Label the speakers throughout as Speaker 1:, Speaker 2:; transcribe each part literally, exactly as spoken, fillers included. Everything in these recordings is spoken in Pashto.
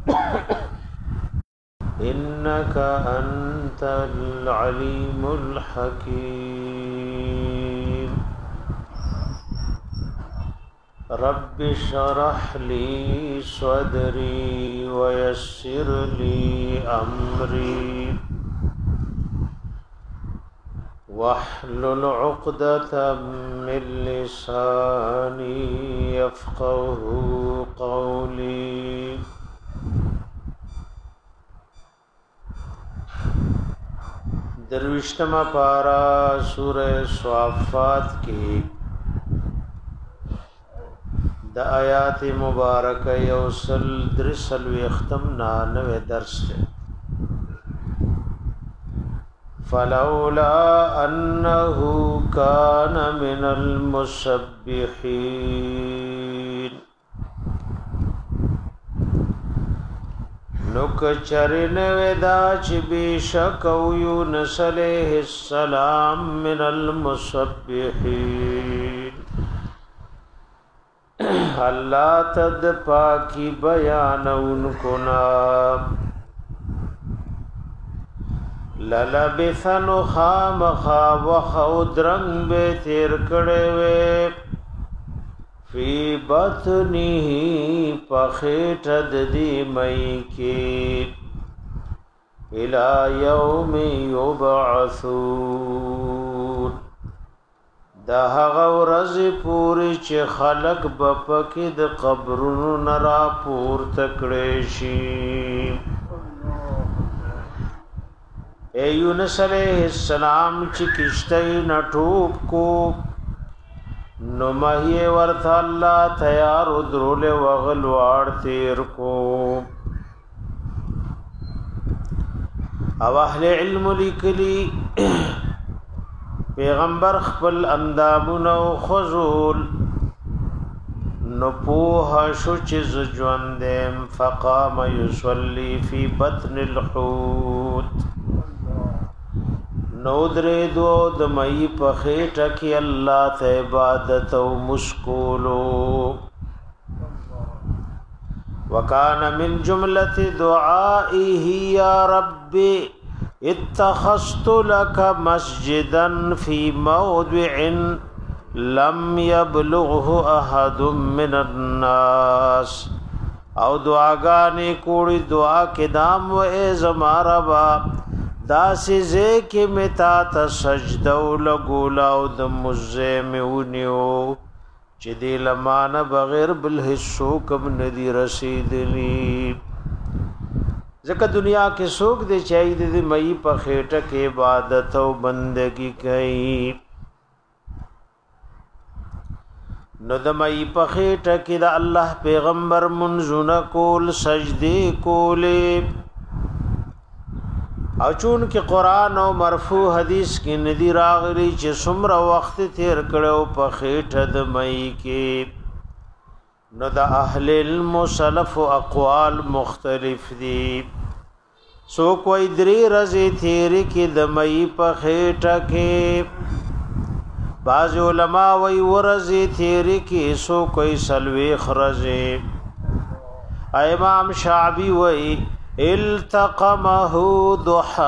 Speaker 1: إنك أنت العليم الحكيم رب اشرح لي صدري ويسر لي أمري واحلل عقدة من لساني يفقه قولي درویشتما پارا سورہ صافات کی د آیات مبارکه یوسل درسل وختم نانوے درس تے فلولا انه كان من المسبحين نوک چرن ودا چ بیشک او یونس علیہ السلام من المسبحین اللہ تد پاکی بیان ان کو نام للبثن خام خا وخود رنگ بے تیر کڑے وے فی بطنه پخیٹ دی مئی کی الى یوم یبعثون دا هغه ورځ پوری چې خلق بپکې د قبرونو نرا پور تکړې شي اے یونس علیہ السلام چې کشته نټوب کو نو مہی ورث اللہ تیار درول وغلوار تیر کو او اہل علم لکلی پیغمبر خپل اندامون او خزول نو پوها شو چیز جواندیم فقام یسولی فی بطن الحوت نو درې دو د مئی په خېټه کې الله ته عبادت او مشکولو وکانا من جملة دعائه یا رب اتخذت لك مسجدا في موضع لم يبلغه احد من الناس او دعاګانې کوړي دعا کې دام و ای زمارا با داسی زی کی متا تا سجدو لگولاو د مزے میونیو چی دی لمان بغیر بالحسو کم ندی رسیدنی زکا دنیا کے سوک دے چاہی دی مئی پا خیٹک عبادت و بندگی کئی نو د مئی پا خیٹک دا اللہ پیغمبر منزون کول سجدی کولی او چون کې قران او مرفوع حدیث کې ندی راغلی چې څومره وخت تیر کړو په خېټه د مئی کې نو د اهل المسلف اقوال مختلف دي سو کوئی درې ورځې تیر کې د مئی په خېټه کې بعض علما وی ورځې تیر کې سو کوئی سلوي خرزه امام شعبی وی التقمه ضحا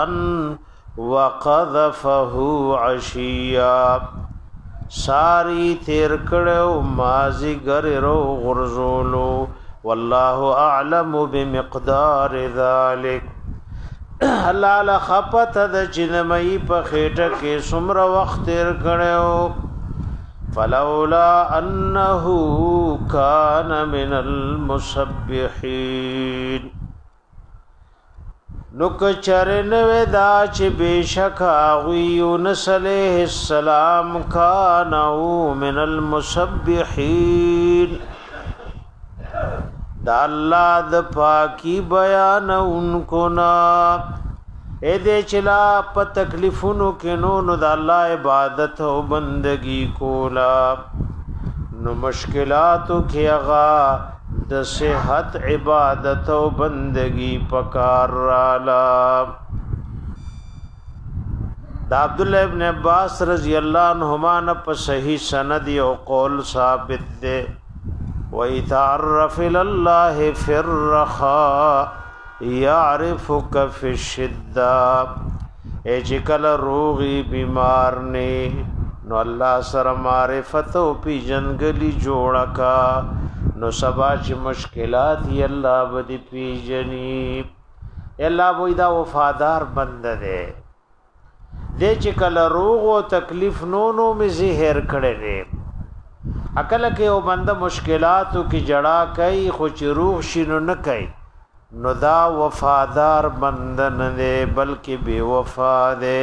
Speaker 1: وقذفه عشيا ساری تیر کړو مازی ګررو غرزولو والله اعلم بمقدار ذلك الله لا خپت د چنمئی په خېټه کې سمره وخت تیر کړو فلولا انه كان من المسبحين نوک چرن ودا چې بیشک اوی یونس علیہ السلام کانو من المسبحین دا اللہ د پاکی بیان انکو نا اے دے چلا پا تکلیفونو کنو نو دا اللہ عبادت و بندگی کولا نو مشکلاتو کی اغا د صحت عبادت او بندگی پکار رالا دا عبداللہ ابن عباس رضی اللہ عنہما نه په صحیح سند او قول ثابت ده وَيَتَعَرَّفْ إِلَى اللَّهِ فِي الرَّخَاءِ يَعْرِفُكَ فِي الشِّدَّةِ اے چکل روغی بیمار نے نو اللہ سر معرفت و پی جنگلی جوڑا کا نو سبا چی مشکلات ی اللہ بدی پی جنی اللہ بوئی دا وفادار بند دے دے چکل روغ و تکلیف نونو میں زہر کڑے دے اکل کے او بند مشکلاتو کی جڑا کئی خوچ روغ شنو نکئی نو دا وفادار بندن دے بلکہ بے وفا دے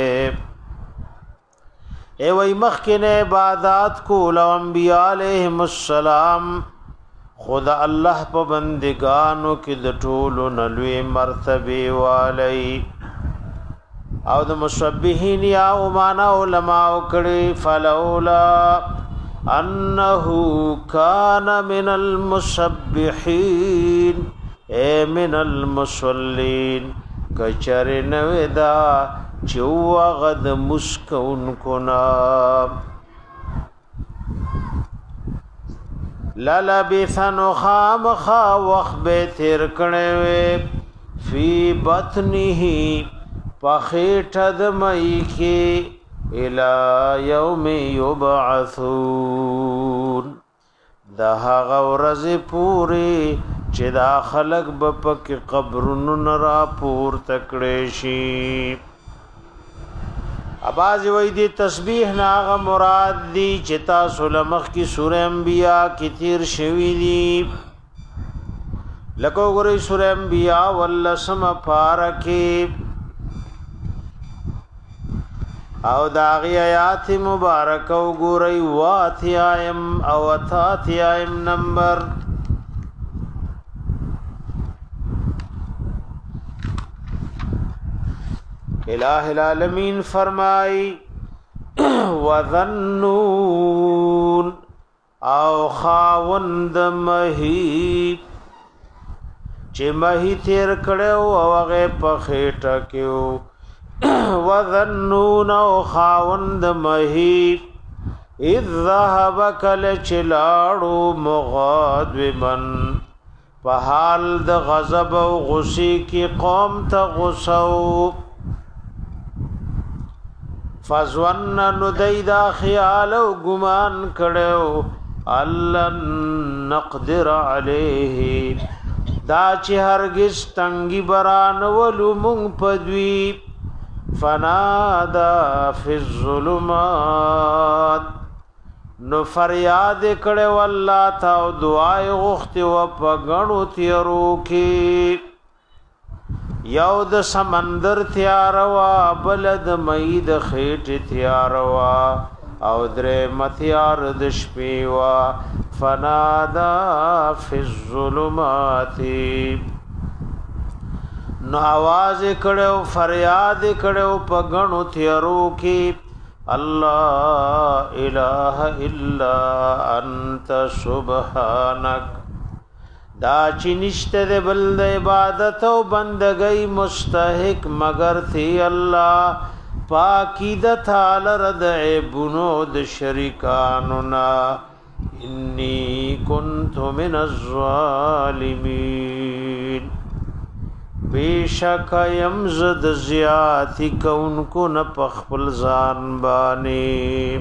Speaker 1: اے وی مخکن عبادات کو لو انبیاء علیہم السلام خدا اللہ پا بندگانو کی دٹولو نلوی مرتبی والی او دا مصبحین یا امانا علماء کڑی فلولا انہو کان من المصبحین اے من المصلین کچر نویدا چو غد مسکون کنا للبثن خام خا وخ بے تیر کڑوے فی بطنه پخیٹد مئی کی الى یوم یبعثون دہا غورز پوری چی دا خلق بپک قبرن را پور تکڑیشی اباز وی دی تسبیح ناغ مراد دی چتا سلمخ کی سورہ انبیاء کی تیر شوی دی لکو گری سورہ انبیاء واللسم پارکی او داغی آیات مبارک او گری واتی آئیم او اتاتی آئیم نمبر الہ العالمین فرمائی وَذَنُّونَ او خاوند مہی چی مہی تیر کڑیو او اغی پخیٹا کیو وَذَنُّونَ او خاوند مہی اذ ذہب کل چلاڑو مغادبن پہال د غضب و غصی کی قوم تا غصو فظن ندیدا خیال و گمان کڑو اللن نقدر علیہ دا چی ہرگز تنگی بران ولو منگ پدوی فنادا فی الظلمات نو فریاد کڑو اللہ تاو دعای غخت و پگنو تیرو کی یو د سمندر تیاروا بلد مید خیٹ تیاروا او درے متیار د شپیوا فنادا فی الظلمات نو آواز کڑو فریاد کڑو پگنو تیارو کی اللہ الہ الا انت سبحانک دا چی نشت دے بلد عبادت و بندگئی مستحق مگر تھی اللہ پاکی دا تھال رد عیبنود شرکاننا انی کنت من الظالمین بے شک یمزد زیادی کون کو نپخپل زان بانی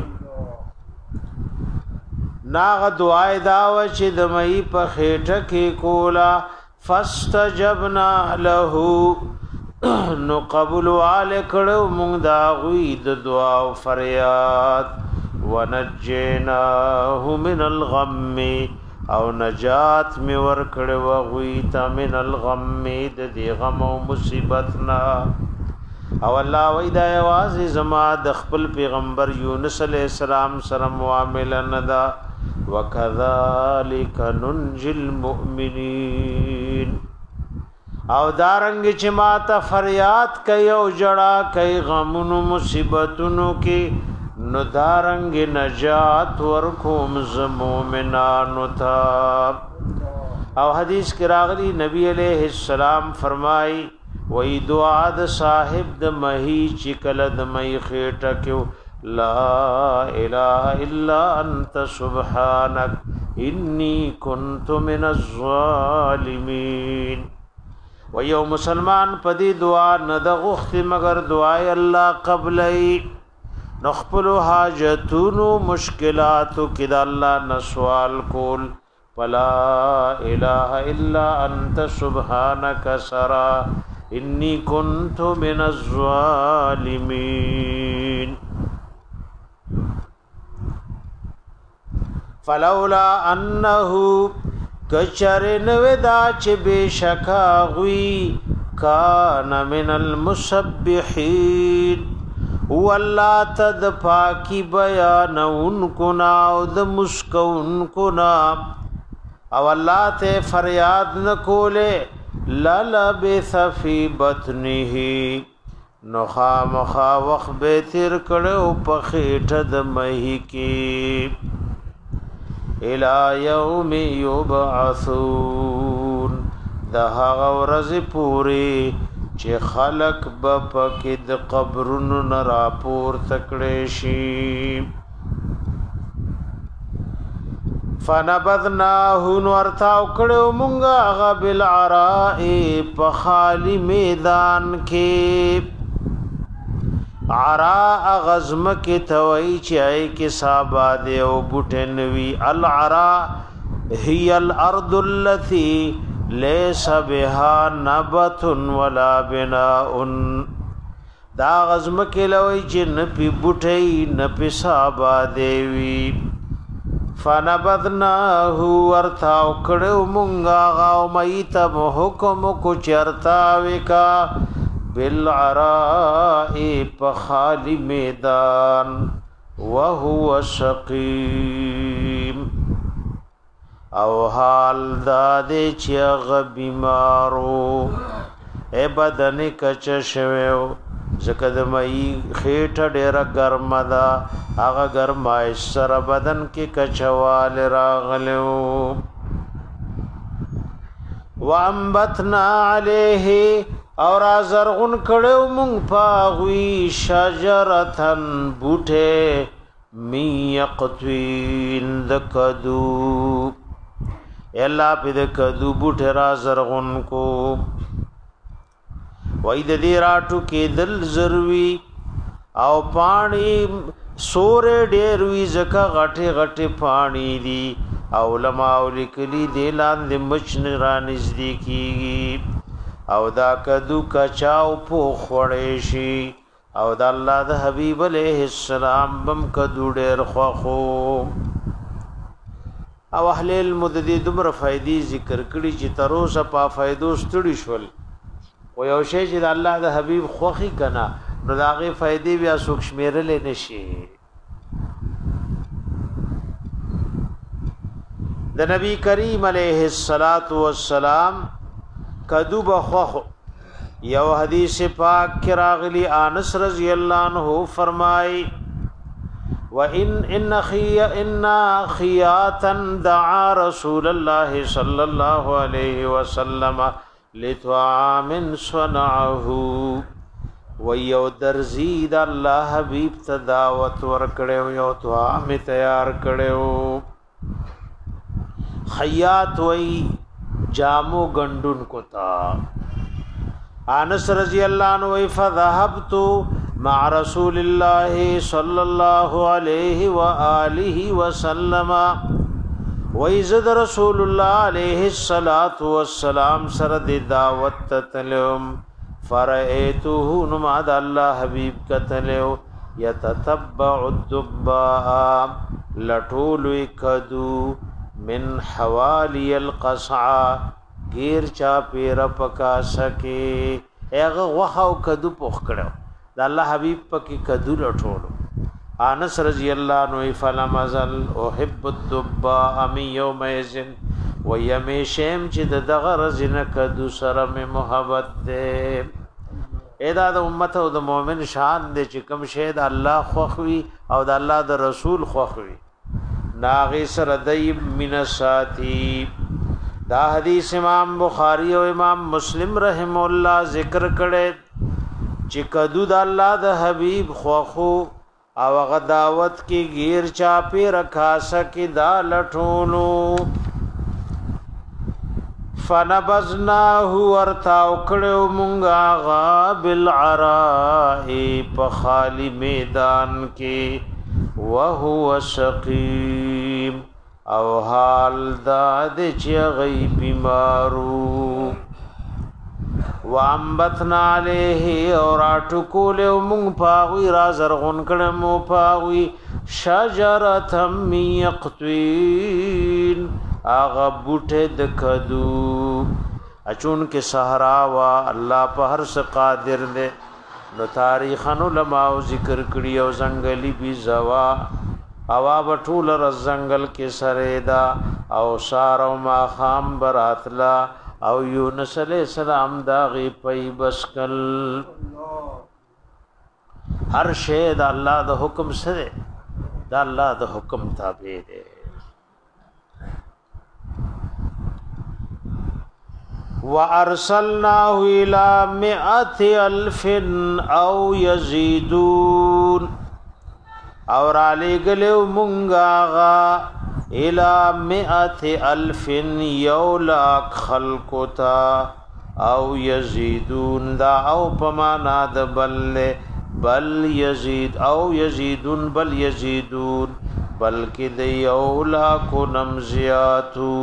Speaker 1: ناغ دعای داو چی دمئی پا خیٹا کی کولا فاستجبنا لہو نو قبول آل کڑو مونگ داغوی د دعا و فریاد ونجیناہو من الغم او نجات می ورکڑو غویتا من الغم د دی غم و مصیبتنا او اللہ ویدہ یوازی زما د خپل پیغمبر یونس علیہ السلام سره معاملہ ندا وَكَذَلِكَ نُنْجِ الْمُؤْمِنِينَ او دارنگ چی ماتا فریاد کئی او جڑا کئی غمونو مصیبتونو کی نو دارنگ نجات ورکوم زمومنانو تا او حدیث کی راغلی نبی علیہ السلام فرمائی وی دعا د صاحب د مہی چکل د مہی خیٹا کیو لا الہ الا انت سبحانک انی کنت من الظالمین. و یو مسلمان پدی دعا ند غخت مگر دعای الله قبلی نخپلو حاجتونو مشکلاتو کد اللہ نسوال کول فلا الہ الا انت سبحانک سرا انی کنت من الظالمین. فلولا انه کچر نودا چ بشکا غوی کان من المسبحین والله تد پاکی بیان ان کنا او د مسکون کنا او الله ته فریاد نکوله للبث فی بطنه نخا مخا وخ به تیر کړو په خېټه د مہی کې الى یوم یبعثون د هغه ورځ پوری چې خلق به پکې د قبرونو نه راپور تکړې شي. فنبذناه ورتاو کړو مونږه هغه بالعراء په خالی میدان کې. عراء غزم کې توي چې ای کې صاباد او بوټنوي. العراء هي الارض التي ليس بها نبت ولا بناء. دا غزم کې لوي چې نه پی بوټي نه پی صاباد وي. فنبذناه ورتاو کړو مونږه غاو مېت حکم کو چرتا وکا بالعراء په خالی میدان وهو سقيم او حال دادې چې غ بیمارو اے بدن کچ شوو زکه د مې خېټه ډېره ګرمه ده هغه ګرمای سره بدن کې کچوال راغلو. وانبتنا عليه اور ازرغن کړو مونږ پاغوي شجرتن بوټه می یقطوین دکدو الا په دکدو بوټه را زرغن کو. وای د دې راټو کې دل زروي او پانی سورې ډېر وی زکه غټه غټه پانی دي او علماء لیکلي دي لاندې مچن را نزدیکی او دا کدو کچاو په خوړې شي او د الله د حبيب عليه السلام بم کدو ډېر خوخو. او اهل المدد دمر فائدې ذکر کړي چې تروسه په فائدو ستړي شول و یو شی چې د الله د حبيب خوخي کنا نو داغه فائدې بیا سوک شمیرل نشي. د نبی کریم علیه الصلاۃ والسلام کدو بخخ یو حدیث پاک کې راغلی انس رضی الله عنه فرمای وان ان خي ان خياتا دعا رسول الله صلى الله عليه وسلم لطعام صنعه ويو درزید الله حبيب تداوت ور کړو یو طعام تیار کړو. خیاط وی جامو گندن کوتا. انس رضی اللہ عنہ وی فذهبت مع رسول الله صلی الله علیه وآله وسلم ویزد رسول الله علیه الصلاۃ والسلام سره د دعوت تلم فرایته نماد الله حبیب کتلو یتتبع الدباء لطول کدو من حوالی القصعه غیر چا پیر پکا سکے هغه وخو کدو پوخ کړو د الله حبیب پکې کدو لټولو. انس رضی الله عنه فلم ازل احب الدباء من يومئذ ويمشم چې دغه رزنه کدو سره مې محبت ده. ادا د امت او د مؤمن شان دې چې کوم شه د الله خوخوي او د الله د رسول خوخوي ناغي سره دایب من ساتي. دا حدیث امام بخاری او امام مسلم رحم الله ذکر کړي چې کدو د الله د حبیب خوخو او غداوت کی گیر چاپی رکھا سکی دا لٹھونو فنبذناه ورتاو کړو مونږه غا بالعراء په خالی میدان کې وهو سقيم او حال دا د چې غي بیمارو وانبتنا عليه اور اٹکول مونږ پاوی را زرغون کړم پاوی شجرة من يقطين اغه بوټه د کدو اچون کې صحرا وا الله په هر څه قادر دی نو تاریخانو علماء ذکر کړی او زنګلی بي زوا اوا بټول ر زنګل کې سریدا او سارو ما خام براتلا او یونس علیہ السلام دا غي پي بسکل هر شی د الله د حکم سره د الله د حکم تابع دی وارسلناه الى مئة الف او يزيدون اور علی گلو منگا الى مئة الف یولاک خلقتا او یزیدون دا او پمانا دا بل بل یزید او یزیدون بل یزیدون بلکہ دا یولاک نمزیاتو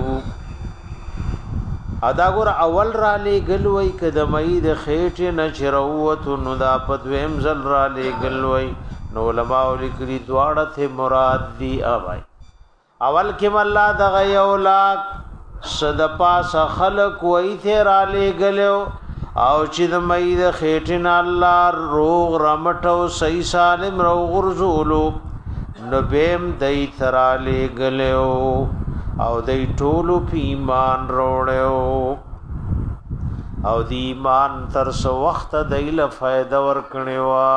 Speaker 1: ادا ګور اول را لګلوي کدمې د خېټه نچروت نو دا پدویم زل را لګلوي نو علماء لیکلي دواړه ته مراد دی اوای اول کې الله د غیولا صد پاس خلق وای ته را لګلو او چې د مې د خېټه نه الله روغ رمټو صحیح سالم رو غرزولو نو بیم دای ترا لګلو او دای ټولو په ایمان وروړو او دی ایمان تر سو وخت دایله فائدہ ورکړنیوا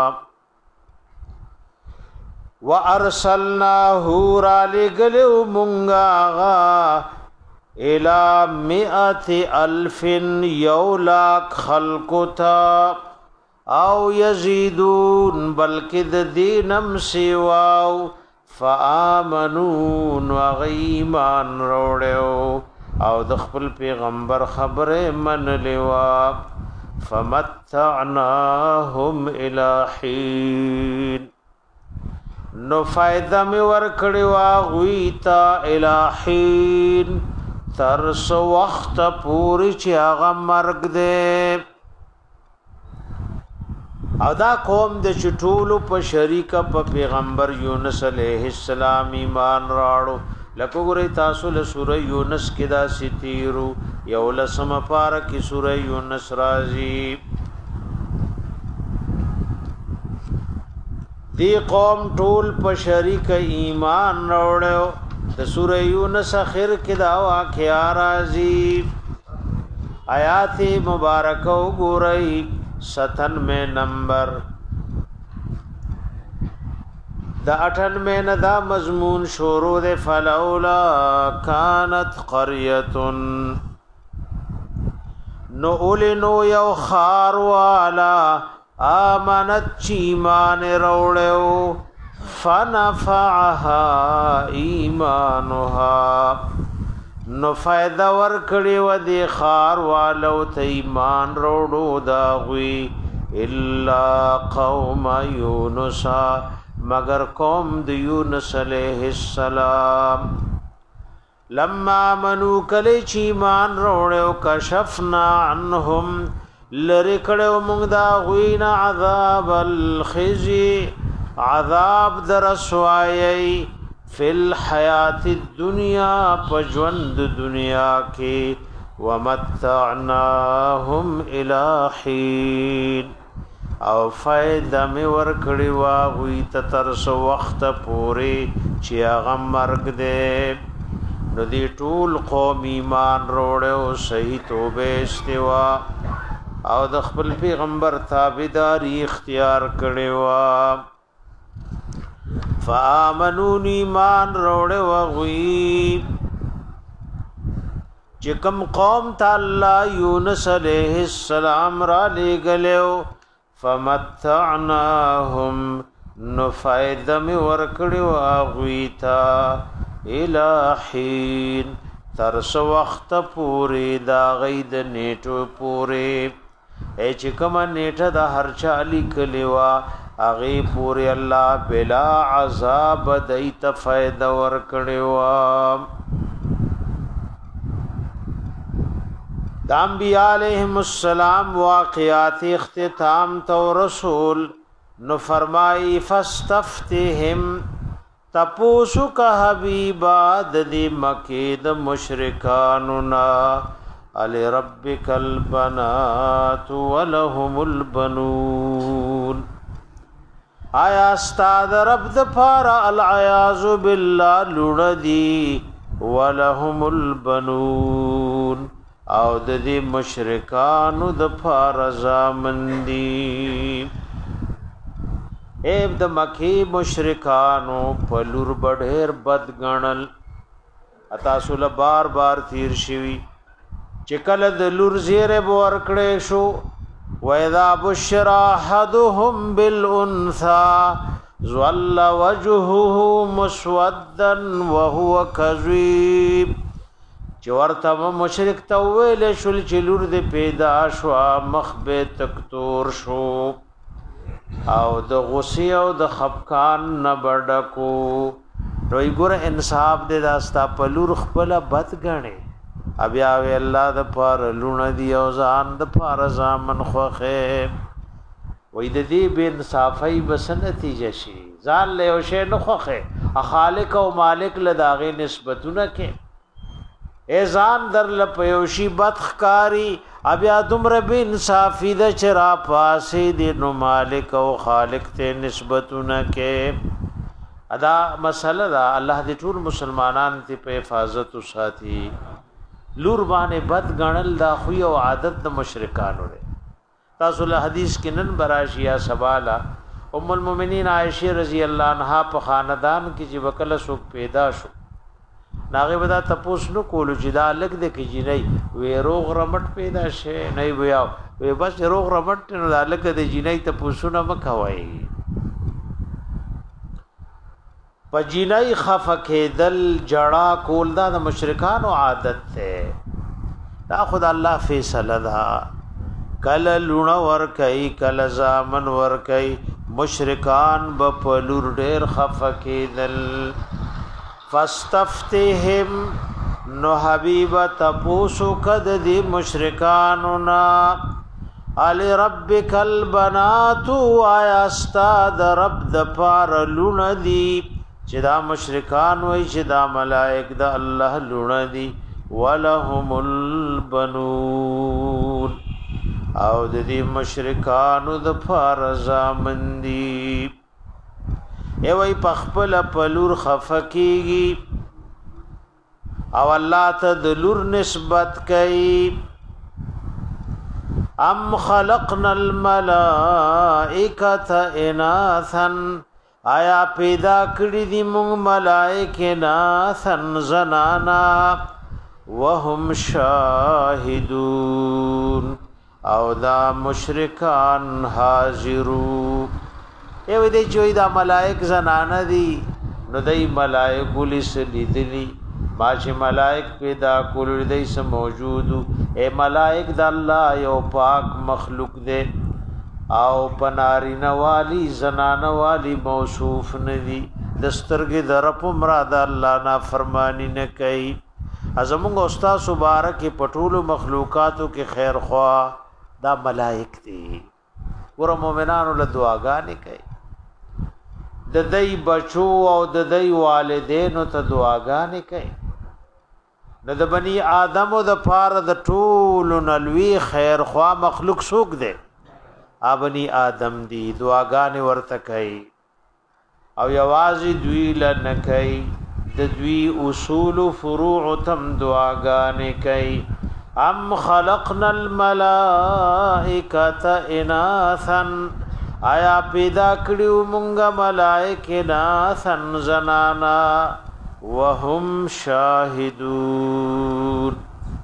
Speaker 1: وارسلناه را لګلو مونږه الى مئة الف یولاک خلقتا او یزيدون بلکې د دینم سیواو فآمنون وغیمان روڑیو او د خپل پیغمبر خبره من لوا فمتعناهم الى حين نو فائدہ می ورکړی وا غویتا الى حين تر سو وخت پوری چې هغه مرګ دې او دا قوم د چټولو په شریک په پیغمبر یونس علیہ السلام ایمان راړو لکه ګورې تاسو له سوره یونس کې دا ستیرو یو لسم پار کې سوره یونس راځي دی قوم ټول په شریک ایمان راړو د سوره یونس اخر کې دا واقعا راځي آیات مبارکه وګورئ ستن میں نمبر دا اٹھن میں ندا مضمون شروع دے فلولا کانت قریتن نو اولنو یو خاروالا آمنت چیمان روڑیو فنفعها ایمانها نو فائدہ ورکړی و دی خار والو ته ایمان روړو دا غوی الا قوم یونس مگر قوم د یونس علیہ السلام لما منو کلی چی ایمان روړو کشفنا عنهم لریکړو موږ دا غوی نه عذاب الخزي عذاب درسوایي فی الحیات الدنیا پجوند دنیا کی ومتعناهم الى حین او فائدہ می ورکړی وا غوی تر سو وخت پوری چې هغه مرګ دې نو دی ټول قوم ایمان وروړو صحیح توبه استوا او د خپل پیغمبر تابعداري اختیار کړی وا فآمنون ایمان روڑے وغوی چکم قوم تا اللہ یونس علیہ السلام را لے گلیو فمتعناهم نو فائدہ می ورکړی واغویتا الہین تر سو وخت پوری دا غید نیټو پوری اے چې کوم نیټه د هر چا لیکلی وا اغه پوری الله بلا عذاب دیت فائدہ ورکړی وا د انبیاء علیہم السلام واقعات اختتام تو رسول نو فرمائی فاستفتهم تپوسو کا حبیبا ددی مکی د مشرکاننا علی ربک البنات ولهم البنون آیا استاد رب د پارا العیاذ بالله لړدی ولهم البنون او د دې مشرکانو د فارزا مندي ایب د مکی مشرکانو په لور بډهر بد غنل اتا سول بار بار تیر شوی چې کله د لور زیره بور کړې شو واذا بشر احدهم بالانثى ظل وجهه مسودا وهو كظيم چې ورته مشرک ته ویل شول چې لور دې پیدا شو مخ به تکتور شو او د غصې او د خفقان نه بډکو روي ګور انصاف دې داستا په لور خپل بد غني بیا وی الله د پر لون دی او ځان د پر زامن خوخه وې د دې بے انصافي بس نتیجه شي ځان له او شی نه خوخه خالق او مالک له داغه نسبتونه کې ایزان در لپیوشی بدخکاری ابیا دمر بی انصافی دا چرا پاسی دی نو مالک او خالق تے نسبتونا کے ادا مسئلہ دا اللہ دی ټول مسلمانان تی پہ حفاظت ساتھی لور بانے بد گنل دا خوی او عادت دا مشرکانو رے تاسو حدیث کی نن براشیا سبالا ام المومنین عائشہ رضی اللہ عنہا پا خاندان کی جی وکل سوک پیدا شو ناغه ودا تپوس نو کولو چې دا لګ د کی جنې وې روغ رمټ پیدا شي نه ویا وې بس روغ رمټ نو دا لګ د جنې تپوسونه مکوي په جنې خفکه دل جړه کول دا د مشرکانو عادت ته دا خدای الله فیصله ده کله لون ور کوي کله زامن ور کوي مشرکان په لور ډېر خفکه دل فاستفتهم نو حبیب تپوسو کد دی مشرکانونا علی ربک البنات آیا استاد رب د پار لون دی چې دا مشرکان وای چې دا ملائک د الله لون دی ولهم البنون او د دې مشرکانو د پار زامندی ای وای پخپل پلور خفکیږي او الله ته د لور نسبت کوي ام خلقنا الملائکه اناثا آیا پیدا کړی دي موږ ملائکه اناثا زنانا وهم شاهدون او دا مشرکان حاضرون ایو دې چوي دا ملائک زنانه دي نو دای ملائک پولیس لیدلی ما چې ملائک پیدا کول دې سم موجود اے ملائک د الله یو پاک مخلوق دې او پناری نوالی زنانه والی موصوف ندي دسترګې درپ مراد الله نا فرمانی نه کوي ازمږ استاد مبارک پټول مخلوقاتو کې خیر خوا دا ملائک دي ور مومنانو له دعاګانې کوي د دای بچو او د دای والدینو ته دعاګانې کوي نو د بنی آدم او د پاره د ټول نلوی خیر خوا مخلوق سوق دی ا بنی آدم دی دعاګانې ورته کوي او یوازې دوی لنه کوي د دوی اصول فروع تم دعاګانې کوي ام خلقنا الملائکه اناثا آیا پیدا کړیو مونږه ملائکه اناثا زنانا وهم شاهدون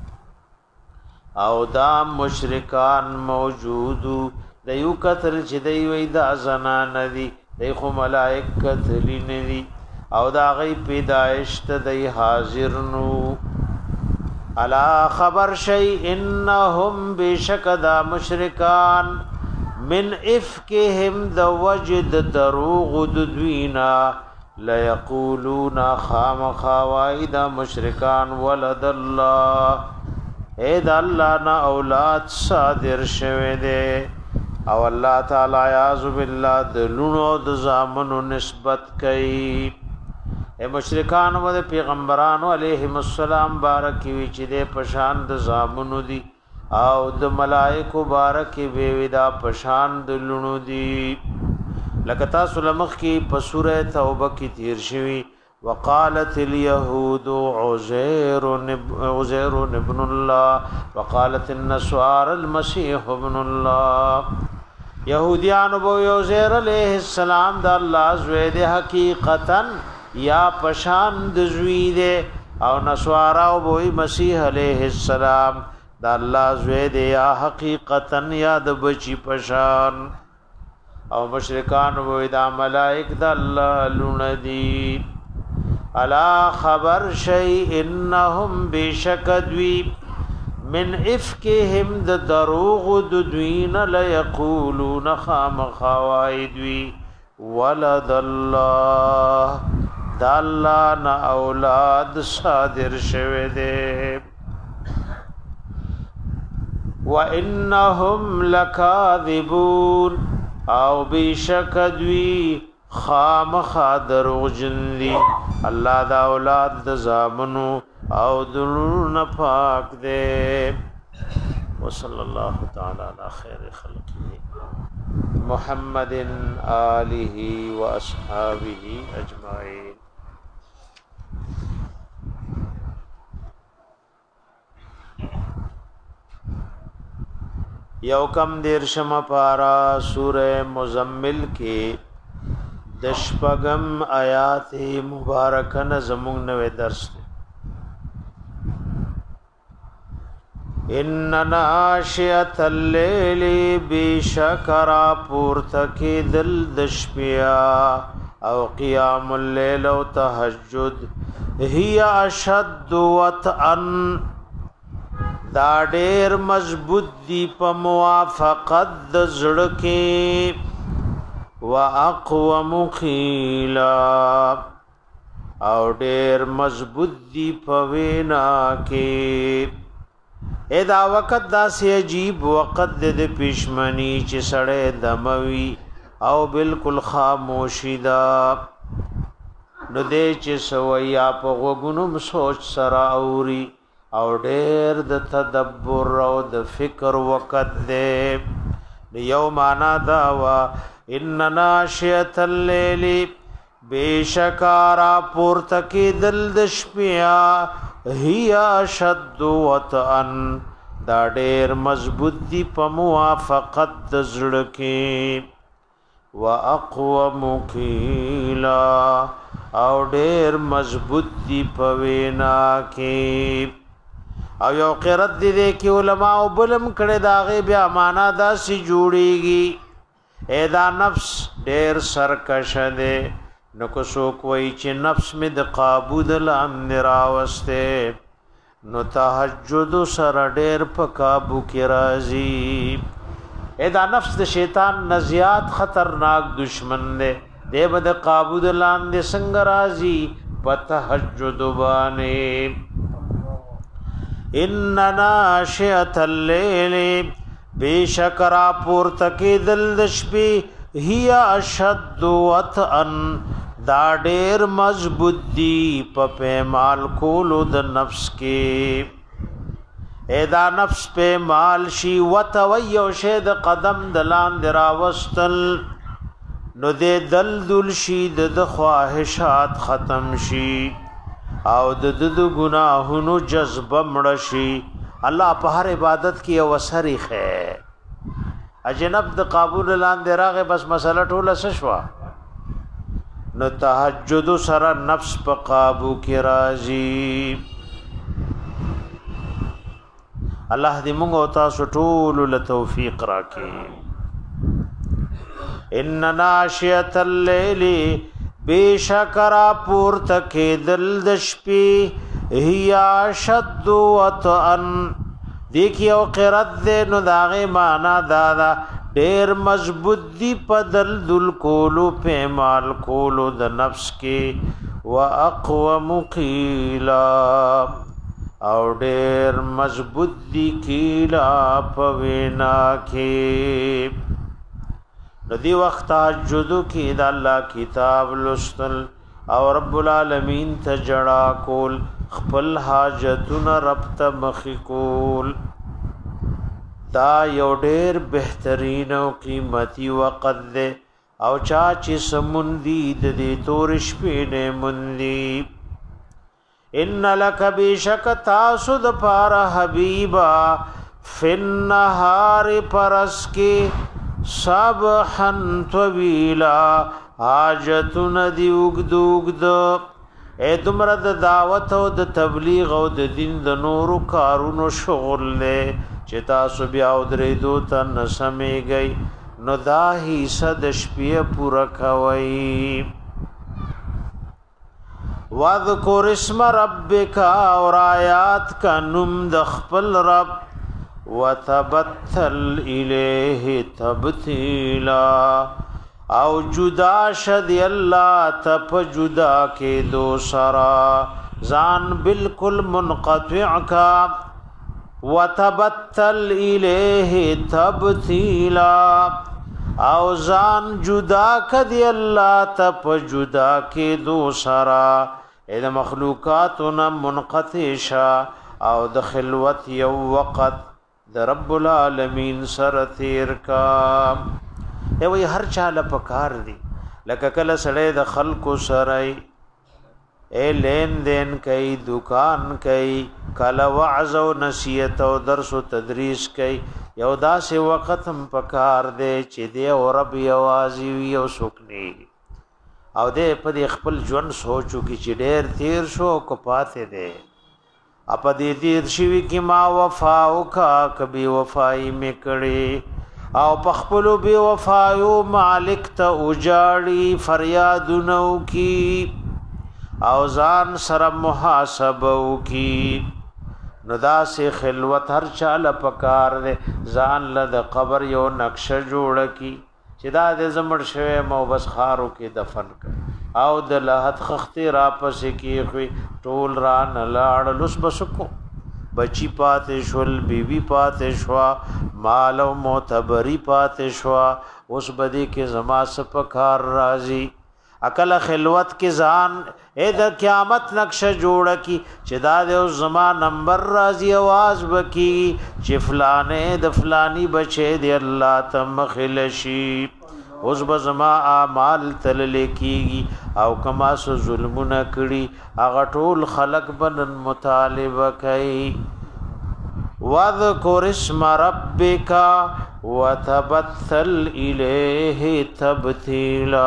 Speaker 1: او دا مشرکان موجودو د یو کتل چې دی وی دا زنان دی دیخو ملائکت لینی او دا غی پیدایش تا دی حاضر نو الا خبر شئی انہم بیشک دا مشرکان من افکهم دا وجد دروغ ددوینا لیقولون خام خوائی دا مشرکان ولد اللہ اے دا اللہ نا اولاد صادر شوه دے او اللہ تعالی عیاذ باللہ دلونو دزامنو نسبت کئی اے مشرکان و دے پیغمبرانو علیہم السلام بارکی وی چی دے پشان دزامنو دی او د ملائکو بارکی بیوی دا پشان دلونو دی لکتا سلمخ کی پسورہ توبہ کی تیر شوی وقالت اليهود عزیر عزیر ابن اللہ وقالت النصارى المسیح ابن اللہ یہودیان بو عزیر علیہ السلام دا اللہ زوید حقیقتا یا پشان دزوی دے او نصارا بو مسیح علیہ السلام دا اللہ زوید یا حقیقتا یا د بچی پشان او مشرکان و دا ملائک دا اللہ لندی الا خبر شئی انہم بیشکدوی من افکهم دا دروغ ددوین لیقولون خام خوائدوی ولد اللہ دا اللہ نا اولاد صادر شویدے وَإِنَّهُمْ لَكَاذِبُونَ او بیشکدوی خام خادر غجندی اللہ دا اولاد دا زامنو او دلون پاک دے وصلی اللہ تعالی علی خیر خلقی محمد آلہ و اصحابہ اجمعین یو کم دیر شما پارا سورہ مزمل کے دشپگم آیات مبارکن زمون نوے درس دے ان ناشئۃ اللیل بشکرا پورتکی دل دشپیا او قیام اللیل او تہجد ہی اشد وطئن دا ډیر مضبوط دی په موافقت د زړه کې واقوم قیلا او ډیر مضبوط دی په وینا کې اې دا وخت دا سی عجیب وخت د پښمنی چې سړې دموي او بالکل خاموشی دا نو دې چې سویا په وګونو سوچ سره اوري او ډېر د تدبر او د فکر وخت دی یو معنا دا وا ان ناشئۃ اللیل بیشکارا پورتکی دل د شپیا هي شد وطئن دا ډېر مضبوط دی په موافقت د زړه کې واقوم قیلا او ډېر مضبوط دی په وینا کې او یو قرات دی دی کی علماء بلم کړه داغه بیا معنا دا سی جوړیږي اے دا نفس ډیر سرکش دی نو کو سو کوئی چې نفس می د قابو د لام راوسته نو تهجد سره ډیر په قابو کې راځي اے دا نفس د شیطان نزیات خطرناک دشمن دی دی بد قابو د لام د څنګه راځي په تهجد باندې ان ناشئۃ اللیل بیشکرا پورتکی دل دشپی هي اشد وطئن دا ډیر مضبوط دی په پیمال کولو د نفس کې اے دا نفس پیمال شي وتوي او شه د قدم دلان دراوستل نو دې دل دل شي د خواهشات ختم شي او د د گناهونو جذب مړ شي الله په هر عبادت کې او سری خې اجنب د قابل لاندې راغه بس مسله ټوله شوا نو تهجد سره نفس په قابو کې راځي الله دې موږ او تاسو ټول له توفیق راکړي ان ناشئه الليل بیشکرا پورته کېدل د شپې هي شد وطئن دیکي او قرت دې نو داغه معنا دادا ډېر مضبوط دی په دل کولو په مال کولو د نفس کې واقوم قیلا او ډېر مضبوط دی کیلا په وینا کې ندی وخت تهجد کې د الله کتاب لستل او رب العالمین ته جړا کول خپل حاجتونه رب ته مخې کول دا یو ډېر بهترین او قیمتي وخت دی او چا چې سموندي د دې تور شپې نه مندي ان لک بشک تاسو د پار حبیبا فن نهار پرس کې صبحن طویلا حاجتون دی اگدوگد اے دمرا د دعوت او د تبلیغ او د دین د نورو کارونو شغل لے چتا سو بیا او درې دو تن سمې گئی نو دا حصہ د شپې پورا کوي واذکر اسم ربک اور آیات کا نم د خپل رب وتبتل الیه تبتیلا او جدا شد الله تپ جدا کې دو سرا زان بالکل منقطع کا وتبتل الیه تبتیلا او زان جدا کدی الله تپ جدا کې دو سرا اې مخلوقاتنا منقطع شا او د خلوت یو وقت د رب العالمین سر تیر کا ای وی هر چاله پکار دی لکه کله سړی د خلکو سره ای لین دین کوي دکان کوي کله وعظ او نصیحت او درس او تدریس کوي یو داسې وخت هم پکار دی چې دی او رب یوازې وي او سکني او دې په خپل ژوند سوچو کې چې ډېر تیر شو کو پاتې دی اپا دې دې شوی کی ما وفا او کا کبي وفای میکړي او پخپلو بی وفایو مالک ته اوجاړي فریاد نو کی او ځان سره محاسبه کی ندا سے خلوت هر چاله پکار دې ځان له د قبر یو نقشه جوړ کی چې دا دې زمړ شوی مو بس خارو کې دفن کړ او د لحد خختی را پسې کې خوي ټول را نه لاړ لوس بسکو بچی پاتې شول بیبي پاتې شوا مال او معتبري پاتې شوا اوس بدی کې زما سپکار راضي عقل خلوت کې ځان اې د قیامت نقشه جوړ کی چې دا د زما نمبر راضي आवाज وکي چې فلانه د فلانی بچي دی الله تم خلشی اوس بزما اعمال تل لیکيږي او کما سو ظلمونه کړي هغه ټول خلق بنن مطالبه کوي واذکر اسم ربک وتبتل الیه تبتیلا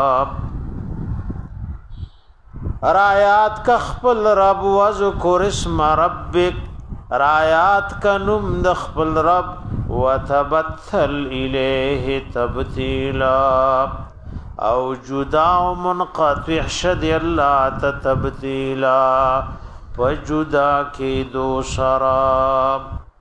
Speaker 1: رایات کا خپل رب واذکر اسم ربک رایات کا نم د خپل رب وتبتل الیه تبتیلا او جدا و منقطع شد الله تبتیلا فجدا کی دو سرا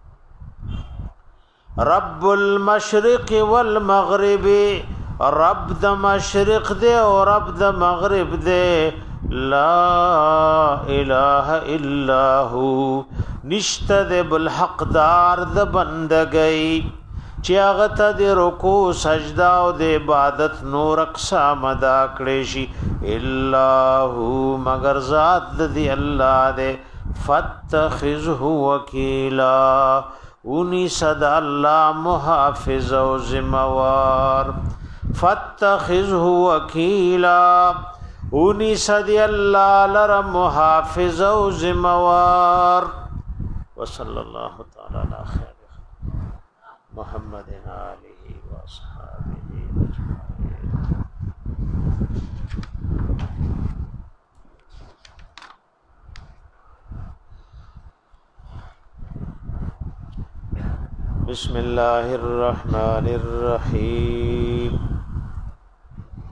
Speaker 1: رب المشرق والمغرب رب د مشرق دے او رب د مغرب دے لا اله الا هو نشته د بل حقدار د بندګۍ چې هغه ته د رکوع سجدا او د عبادت نور اقسام ادا کړی شي الا هو مگر ذات د الله دې فتخذه وکیلا اونی صد الله محافظ او ذمہوار فتخذه وکیلا اونی صد الله لر محافظ او ذمہوار وصلی اللہ تعالی علی خیر محمد آلہ و اصحابہ اجمعین. بسم اللہ الرحمن الرحیم.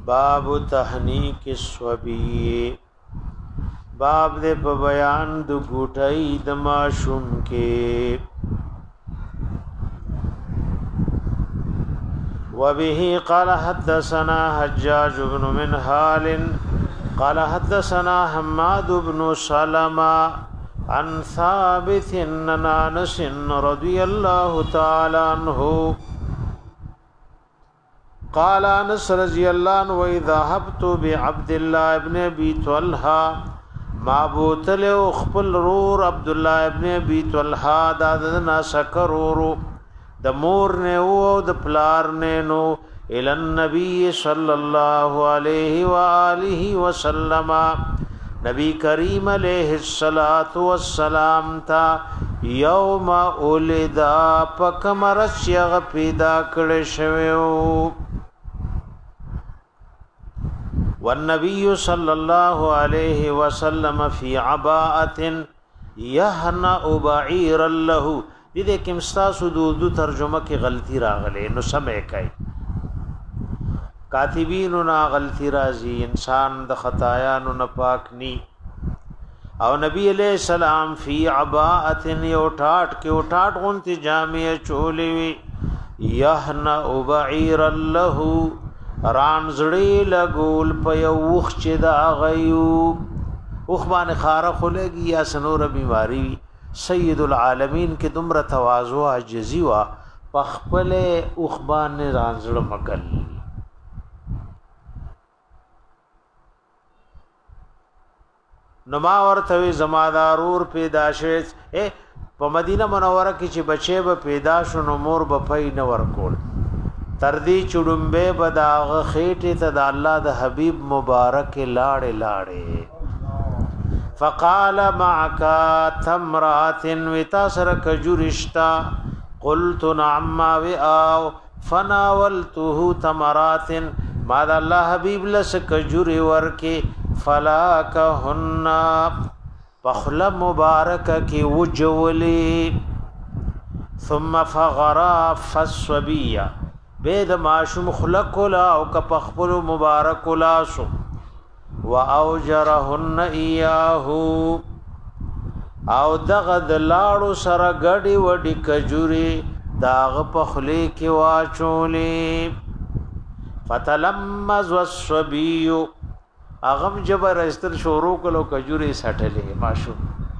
Speaker 1: باب تحنیک الصبی باب دې په بیان د ګوټۍ د ماشوم کې وبه قال حدثنا حجاج بن منهال قال حدثنا حماد بن سلمة عن ثابت عن انس رضي الله تعالى عنه قال انس رضي الله عنه وذهبت بعبد الله ابن ابي طلحه ما بوتل خپل رور عبد الله ابن ابي طلحه دادنا سکرورو د مور نه او د پلار نه نو ال النبي صلى الله عليه واله وسلم نبی کریم علیہ الصلات والسلام تا یوم اولدا پکمرچ یغ پیدا کړه شویو والنبي صلى الله عليه وسلم في عباءه يهنا بعير له دې دې کوم تاسو د اردو ترجمه کې غلطی راغله نو سمې کوي کاتبین نه غلطی راځي انسان د خطایانو نه پاک ني او نبی علیہ السلام فی عباءه یو ټاټ کې او ټاټ غونتی جامع چولې وی یهنا بعير له ران زړی لګول په یو وخ چې دا غيو وخ باندې خاره خلګي یا سنور بیماری سید العالمین کې دمر تواضع عجزی وا پخپل اوخبان رانزړ مګل نما ورته زمادارور پیدا شوه په مدینه منوره کې چې بچي به پیدا شونه مور به پي نه ورکول تر دې چړمبه بداغ خېټه ته د الله د حبيب مبارک لاړې لاړې فقال معك تمرات وتاسر كجرشتا قلت نعم واو فناولته تمرات ما الله حبيب لس كجري ورکه فلاكهن بخل مبارك کی وجولي ثم فغرا فالصبيه بيد ماشوم خلق لا او كپخل مبارك لا سو واوجرهن اياه او دغد لاړو سره غړي وډي کجوري داغ پخلي کې واچولې فتلمز والصبي اغم جبر استر شورو کلو کجوري سټلې ماشوم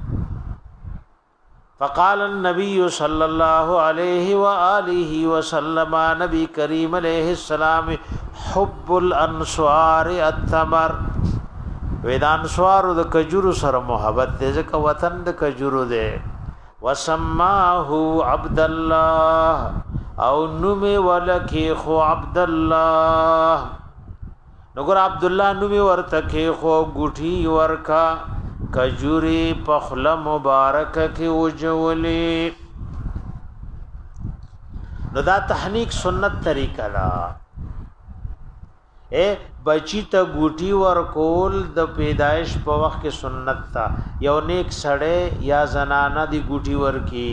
Speaker 1: فقال النبي صلى الله عليه واله وسلم نبي كريم عليه السلام حب الانصار التمر ویدان سوار د کجورو سره محبت دې ځکه وطن د کجورو دې وسماه عبد الله او نومه ولکه خو عبد الله نګور عبد الله نومه ورته کې خو ګوټي ورکا کجوري پخل مبارک کې وجولې نو دا تحنیک سنت طریقه دا اے بچی ته ګوټي ورکول د پیدائش په وخت کې سنت تا یو نیک سړی یا زنانه دی ګوټي ورکی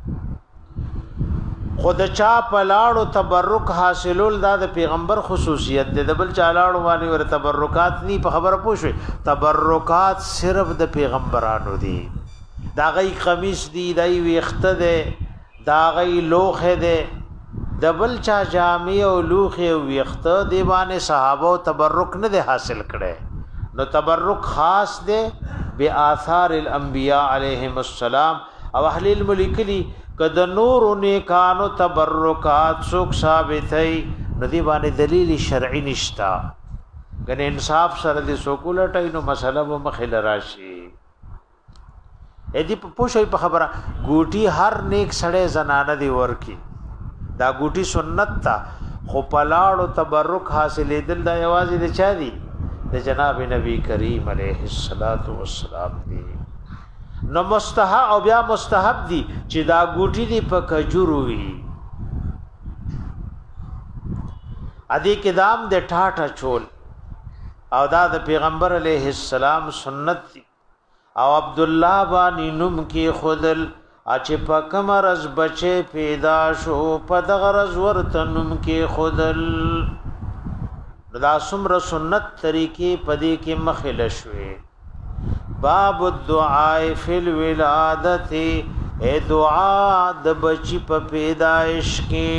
Speaker 1: خود چا پلاړو تبرک حاصلول دا د پیغمبر خصوصیت ده د بل چالاړو باندې ور تبرکات نی په خبره پوښوي تبرکات صرف د پیغمبرانو دي دا غي قمیص دی دای ویخته ده دا غي لوخه ده د بل چا جامع او لوخه ویخته دی باندې صحابه تبرک نه ده حاصل کړي نو تبرک خاص ده به آثار الانبیاء علیهم السلام او اهل الملک لی کد نور نیکانو تبرکات سوک ثابتای ندی باندې دلیل شرعی نشتا کنه انصاف سره د سوکولټای نو مسله به مخل راشي ادي په پوښي په خبره ګوټي هر نیک سړی زنانه دی ورکی دا ګوټي سنت تا خو پلاړو تبرک حاصلې دل دا یوازې د چا دی د جناب نبی کریم علیه الصلاۃ والسلام دی نو مستحب او بیا مستحب دي چې دا ګوټي دی په کجورو وي ادي کدام د ټاټه چول او دا د پیغمبر علیه السلام سنت دی او عبد الله باندې نوم کې خودل اچ په کمرز بچي پیدا شو په دغه رز ورته نوم کې خودل دا څومره سنت طریقې پدې کې مخله شوې. باب الدعاء فی الولادت اے دعا د بچی په پیدائش کې.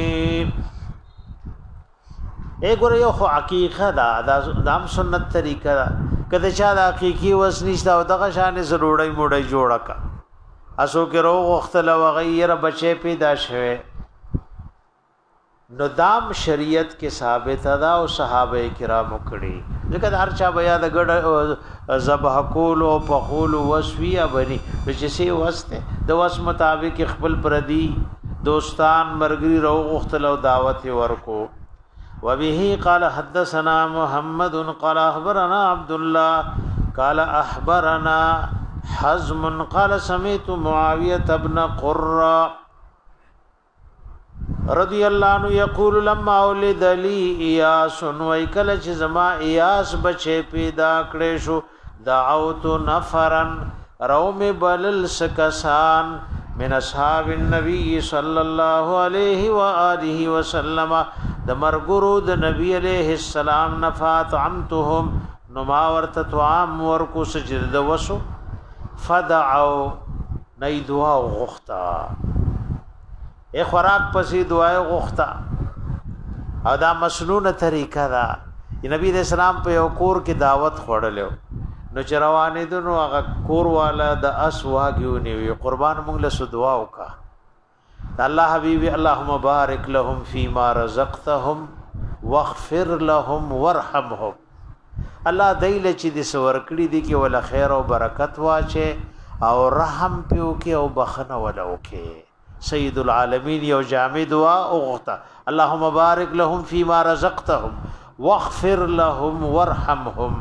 Speaker 1: اے ګور یو خو حقیقت دا دام سنت طریقه دا کله چا د حقیقي وس نشته او دغه شان ضروري موډي جوړه کا اسو کې روغ وختل وغیر بچي پیدا شوه. نو دام شریعت کې ثابت ادا او صحابه کرام کړي ځکه هر چا بیا د ګډ ذبح کول او پخول وسویه بني چې سي واسطه د واس مطابق خپل پردي دوستان مرګري روغ وختل او دعوت ورکو. وبه قال حدثنا محمد قال اخبرنا عبد الله قال اخبرنا حزم قال سمعت معاويه ابن قرة رضي الله عنه يقول لما ولد لي اياس ويكل جزما اياس بچه پیدا کړې شو دعوت نفرا روم بلل سکسان من اصحاب النبي صلى الله عليه واله وسلم د مرګرو د نبی عليه السلام نفات عمتهم نما ورته توام ورکو سجد وسو فدعوا ني دعا غختا اے خوراک پسې دعا غختا او دا مسنونه طریقه دا نبی رسول الله په یو کور کې دعوت خوړلو نو چروانې دنو هغه کور والا د اسواګیونی وی قربان مونږ له دعا وکا الله حبیبی اللهم بارک لهم فيما رزقتهم واغفر لهم وارحمهم. الله دایله چې د سور کړی دي کې ولا خیر او برکت واچه او رحم پیو کې او بخنه ولا وکي. سید العالمین یو جامع دعا اوغتا اللهم بارک لهم فيما رزقتهم واغفر لهم وارحمهم.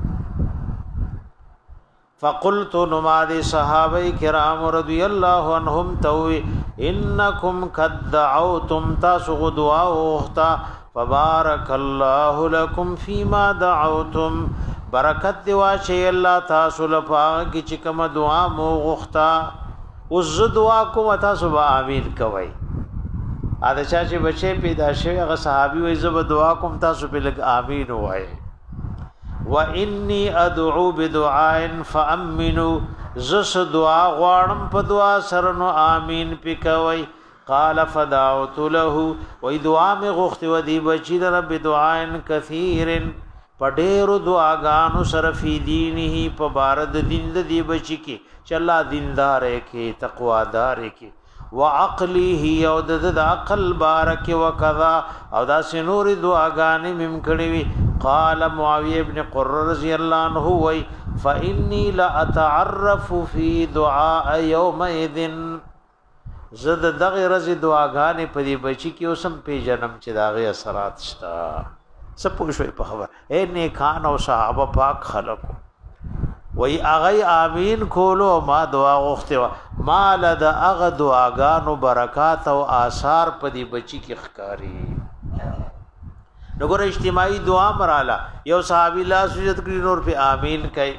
Speaker 1: فقلت نماد صحابه کرام رضی الله عنهم توي انکم قد دعوتم تاسو دعا اوغتا فبارك الله لكم فيما دعوتم برکت دی واچي الله تاسو لپاره کی چې کوم دعا مو غوښتا اوس دعا کوم تاسو به امين کوي. اده چا چې بچي پیدا شوی هغه صحابي وي زب دعا کوم تاسو په لګ امين وای. واني ادعو بدعاء فامنوا زس دعا غواړم په دعا سره نو امين پکوي. قال فدعوت له و دعا می غخت و دی بچی رب دعاء كثير پډېر دعاګانو سره فی دینه په بارد دین دی بچی کی چې الله دیندار کې تقوا دار کې وعقله او د عقل بارک وکذا او دا سنور دعاګانې مم کړي وی. قال معاویه ابن قرة رضی الله عنه وی فإني لا اتعرف في دعاء يومئذ زد دغه رضی دعاګانې په دې بچی کې اوسم په جنم چې داغه اثرات شتا سپو شوي په خبر اے نیکان او صحابه پاک خلقو وی اغی امین کولو ما دعا غوښته ما لد اغ دعاګانو برکات او آثار په دې بچی کې ښکاری. نګور اجتماعي دعا مراله یو صحابي لا سجد کړي نور په امین کوي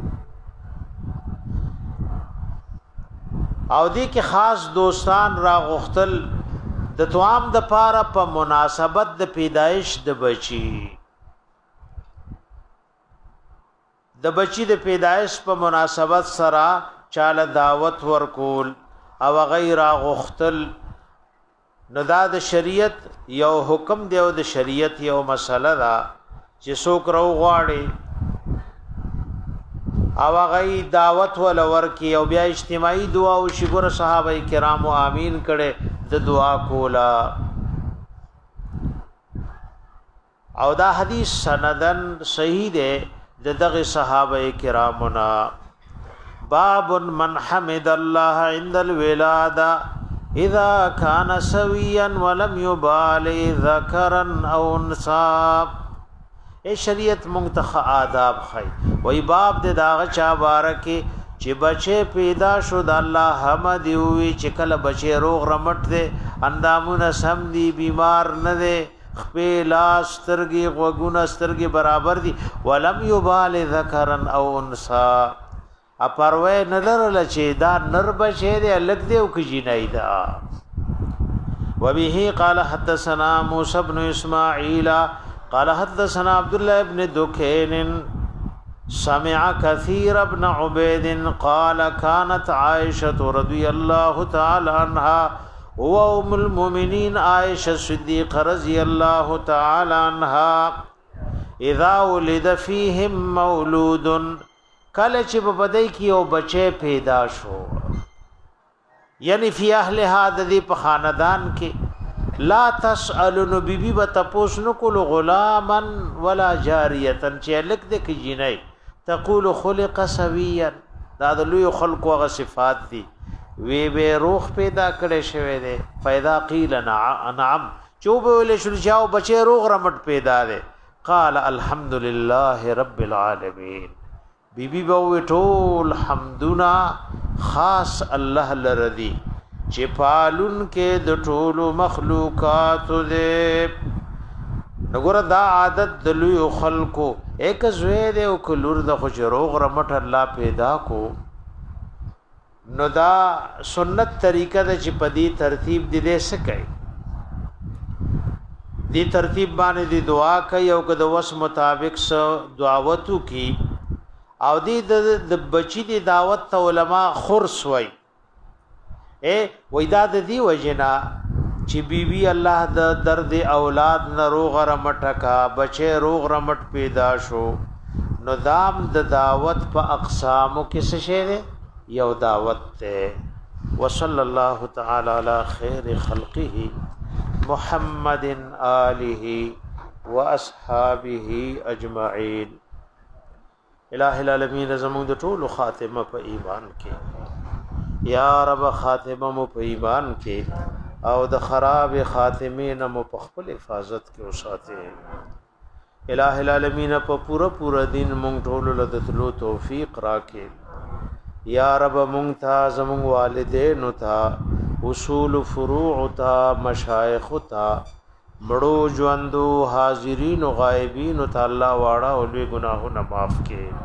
Speaker 1: او دې کې خاص دوستان را غختل د توام د پاره په پا مناسبت د پیدایش د بچی د بچی د پیدایش په مناسبت سره چاله دعوت ورکول او غیر غختل نو دا د شریعت یو حکم دی او د شریعت یو مسله ده چې څوک راو غواړي او غي دعوت ول ورکی او بیا اجتماعي دعا او شګور صحابه کرام امين کړي د دعا کولا او دا حدیث سندن صحیح ده د دغه صحابه کرامنا. باب من حمد الله عند الولاده اذا كان سويا ولم يبالي ذكرا او انثى. اے شریعت منتخ آداب خی وی باب د داغه چا بارکه چې بچي پیدا شو د الله حمد وی چې کله بچي روغ رمټ دي اندامونه سم دي بیمار نه دي خپل سترګي غوګونه سترګي برابر دي ولم يبال ذکرا او انثى اپروي نظر لچې دا نر بچي دي الګ دي او کی جنای دا. وبه قال حدثنا موسى بن اسماعيل قال حدثنا عبد الله بن دكين سمع كثير بن عبيد قال كانت عائشة رضي الله تعالى عنها وأم المؤمنين عائشة الصديقة رضي الله تعالى عنها اذا ولد فيهم مولود کله چې په بدای کې یو بچی پیدا شو یعنی فی اهلها د دې په خاندان کې لا تسالن بیبی به تپوس نو کول غلاما ولا جاریه چې لک د کې جنای تقول خلق سویا دا د لوی خلق او صفات دي وی به روح پیدا کړي شوی دی پیدا قیل نعم چوب ول شل جاو بچی روح رمټ پیدا دی قال الحمد لله رب العالمين بی بی بو ټول حمدنا خاص الله لرضی چې پالون کې د ټول مخلوقات دې نګور دا عادت د لوی خلقو ایک زوی دې او کلور د خجروغ رمټ الله پیدا کو نو دا سنت طریقه د چې پدی ترتیب دې دې سکای دی ترتیب باندې دی دعا کوي او که د وس مطابق سو دعوتو کی او دی د بچی دی دعوت ته علما خرس وای اے وېدا د دی وجنا چې بیبي الله د درد اولاد نه روغ رمټکا بچي روغ رمټ پیدا شو نو دام د دعوت په اقسامو کې څه شه یو دعوت ته وصلی الله تعالی علی خیر خلقه محمد آله واصحابه اجمعين الہ العالمین زمون د ټول خاتمه په ایمان کې یا رب خاتمه مو په ایمان کې او د خراب خاتمین مو په خپل حفاظت کې وساته الہ العالمین په پورا پورا دین مونږ ټول له تلو توفیق راکې یا رب مونږ ته زمون والدین ته اصول فروع تا مشایخ تا مړو ژوندو حاضرین او غایبین ته الله واړه او لوی ګناهونه معاف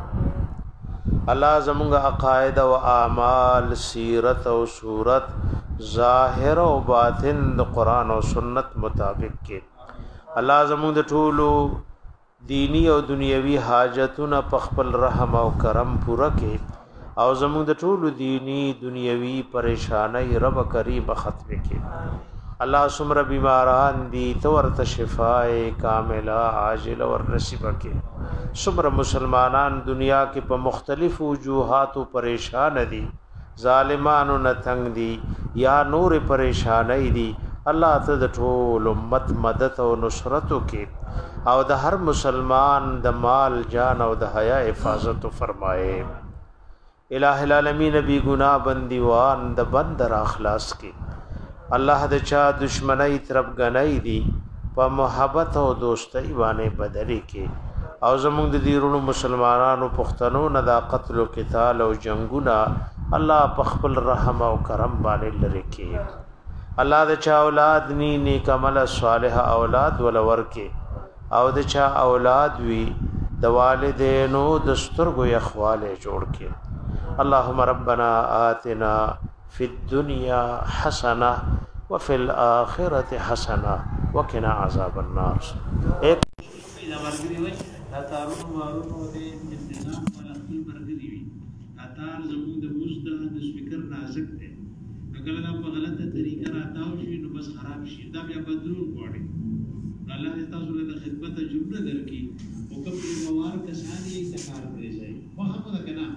Speaker 1: کړي الله زموږ عقاید او اعمال سیرت او صورت ظاهر او باطن د قران او سنت مطابق کړي الله زموږ د ټولو دینی او دنیوي حاجتونه په خپل رحم او کرم پوره کړي او زموږ د ټولو دینی دنیوي پریشانای رب کریم ختم کړي الله سمره بیماران دي تو ورته شفای کامله عاجل ور نصیب کړي سمره مسلمانان دنیا کې په مختلف وجوهات پریشان دي ظالمانو نه تنگ دي یا نور پریشانای دي الله ته د ټول امت مدد او نصرت وکړي او د هر مسلمان د مال جان او د حیا حفاظت فرمایي الہ العالمین بی گناہ بندیوان د بندر اخلاص کی الله د چا دشمنی طرف غنئی دی په محبت او دوستۍ باندې بدلی کی او زموږ د دیرونو مسلمانانو پښتنو نه دا قتل او قتال او جنگونه الله په خپل رحم او کرم باندې لری کی الله د چا اولاد نی نیک عمل صالح اولاد ولور کی او د چا اولاد وی د والدینو د سترګو یخواله جوړ کی اللهم ربنا آتنا في الدنيا حسنة وفي الآخرة حسنة وقنا عذاب النار ایک دا مرګري وي دا تارونو مارونو د انتظام پر خپل مرګري وي دا تار زموږ د مزد د سپیکر نازک دی اگر دا په غلطه طریقه راتاو شي نو بس خراب شي دا بیا بدلون غواړي الله دې تاسو له خدمت جوړه درکې او کوم موار کسان یې تکار کړی شي محمد کنا